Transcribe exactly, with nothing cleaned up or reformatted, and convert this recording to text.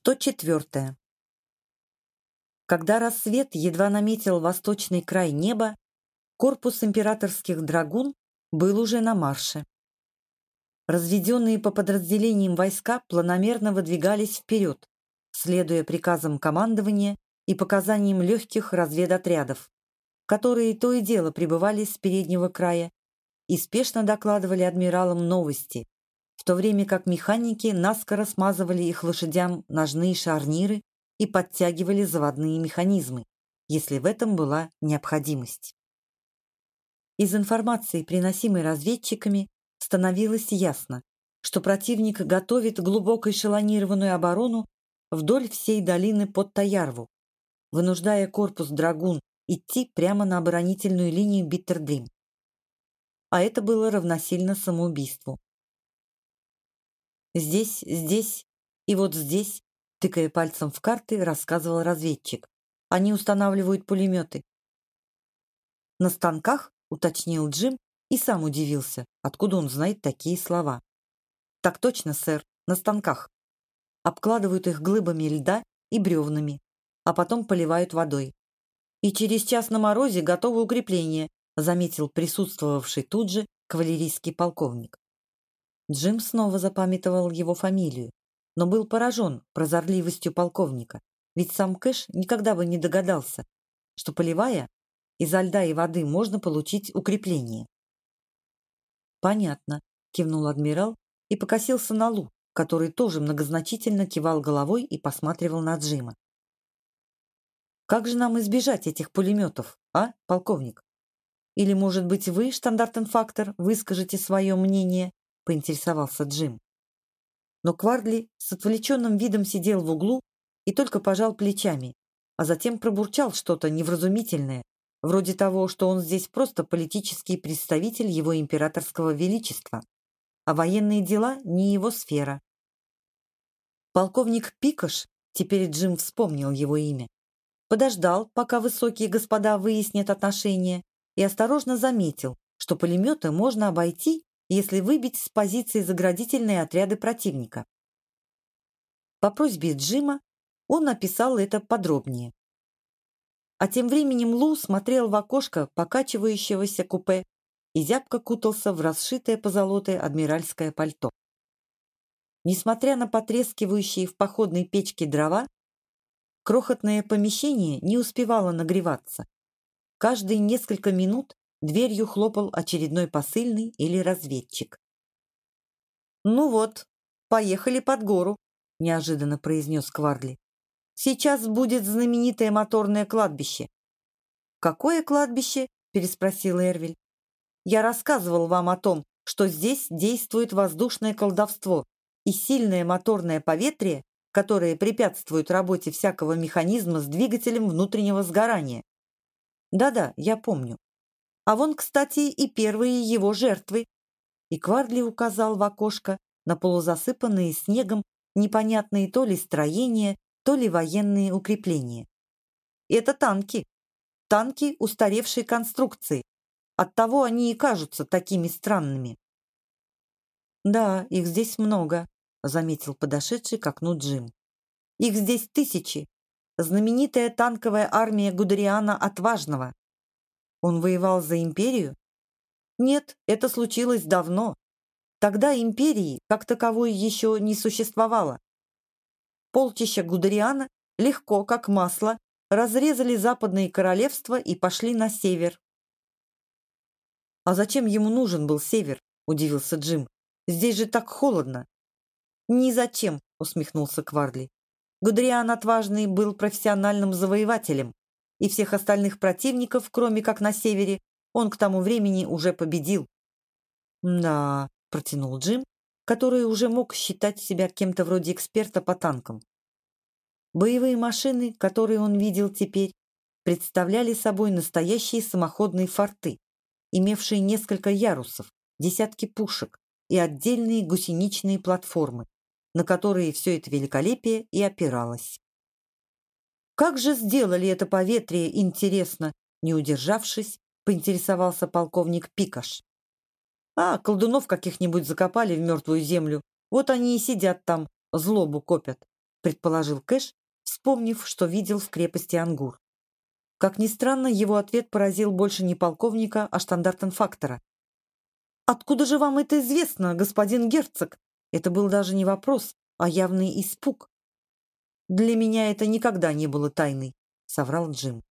сто четвёртое. Когда рассвет едва наметил восточный край неба, корпус императорских драгун был уже на марше. Разведенные по подразделениям войска планомерно выдвигались вперед, следуя приказам командования и показаниям легких разведотрядов, которые то и дело прибывали с переднего края и спешно докладывали адмиралам новости, в то время как механики наскоро смазывали их лошадям ножные шарниры и подтягивали заводные механизмы, если в этом была необходимость. Из информации, приносимой разведчиками, становилось ясно, что противник готовит глубоко эшелонированную оборону вдоль всей долины под Таярву, вынуждая корпус драгун идти прямо на оборонительную линию Биттердрим. А это было равносильно самоубийству. «Здесь, здесь и вот здесь», тыкая пальцем в карты, рассказывал разведчик. «Они устанавливают пулеметы». «На станках?» — уточнил Джим и сам удивился, откуда он знает такие слова. «Так точно, сэр, на станках. Обкладывают их глыбами льда и бревнами, а потом поливают водой. И через час на морозе готовы укрепления», заметил присутствовавший тут же кавалерийский полковник. Джим снова запамятовал его фамилию, но был поражен прозорливостью полковника, ведь сам Кэш никогда бы не догадался, что, поливая, изо льда и воды можно получить укрепление. «Понятно», — кивнул адмирал и покосился на Лу, который тоже многозначительно кивал головой и посматривал на Джима. «Как же нам избежать этих пулеметов, а, полковник? Или, может быть, вы, штандартенфактор, выскажете свое мнение?» — поинтересовался Джим. Но Квардли с отвлеченным видом сидел в углу и только пожал плечами, а затем пробурчал что-то невразумительное, вроде того, что он здесь просто политический представитель его императорского величества, а военные дела не его сфера. Полковник Пикаш, теперь Джим вспомнил его имя, подождал, пока высокие господа выяснят отношения, и осторожно заметил, что пулеметы можно обойти, если выбить с позиции заградительные отряды противника. По просьбе Джима он написал это подробнее. А тем временем Лу смотрел в окошко покачивающегося купе и зябко кутался в расшитое позолотое адмиральское пальто. Несмотря на потрескивающие в походной печке дрова, крохотное помещение не успевало нагреваться. Каждые несколько минут дверью хлопал очередной посыльный или разведчик. «Ну вот, поехали под гору», — неожиданно произнес Квардли. «Сейчас будет знаменитое моторное кладбище». «Какое кладбище?» — переспросил Эрвиль. «Я рассказывал вам о том, что здесь действует воздушное колдовство и сильное моторное поветрие, которое препятствует работе всякого механизма с двигателем внутреннего сгорания». «Да-да, я помню. А вон, кстати, и первые его жертвы». И Квардли указал в окошко на полузасыпанные снегом непонятные то ли строения, то ли военные укрепления. «Это танки. Танки устаревшей конструкции. Оттого они и кажутся такими странными». «Да, их здесь много», — заметил подошедший к окну Джим. «Их здесь тысячи. Знаменитая танковая армия Гудериана Отважного». «Он воевал за империю?» «Нет, это случилось давно. Тогда империи, как таковой, еще не существовало. Полчища Гудериана легко, как масло, разрезали западные королевства и пошли на север». «А зачем ему нужен был север?» — удивился Джим. «Здесь же так холодно». «Ни зачем», — усмехнулся Квардли. «Гудериан Отважный был профессиональным завоевателем, и всех остальных противников, кроме как на севере, он к тому времени уже победил». «Да», — протянул Джим, который уже мог считать себя кем-то вроде эксперта по танкам. Боевые машины, которые он видел теперь, представляли собой настоящие самоходные форты, имевшие несколько ярусов, десятки пушек и отдельные гусеничные платформы, на которые все это великолепие и опиралось. «Как же сделали это поветрие, интересно?» Не удержавшись, поинтересовался полковник Пикаш. «А, колдунов каких-нибудь закопали в мертвую землю. Вот они и сидят там, злобу копят. предположил Кэш, вспомнив, что видел в крепости Ангур. Как ни странно, его ответ поразил больше не полковника, а штандартенфактора. «Откуда же вам это известно, господин герцог?» Это был даже не вопрос, а явный испуг. «Для меня это никогда не было тайной», — соврал Джим.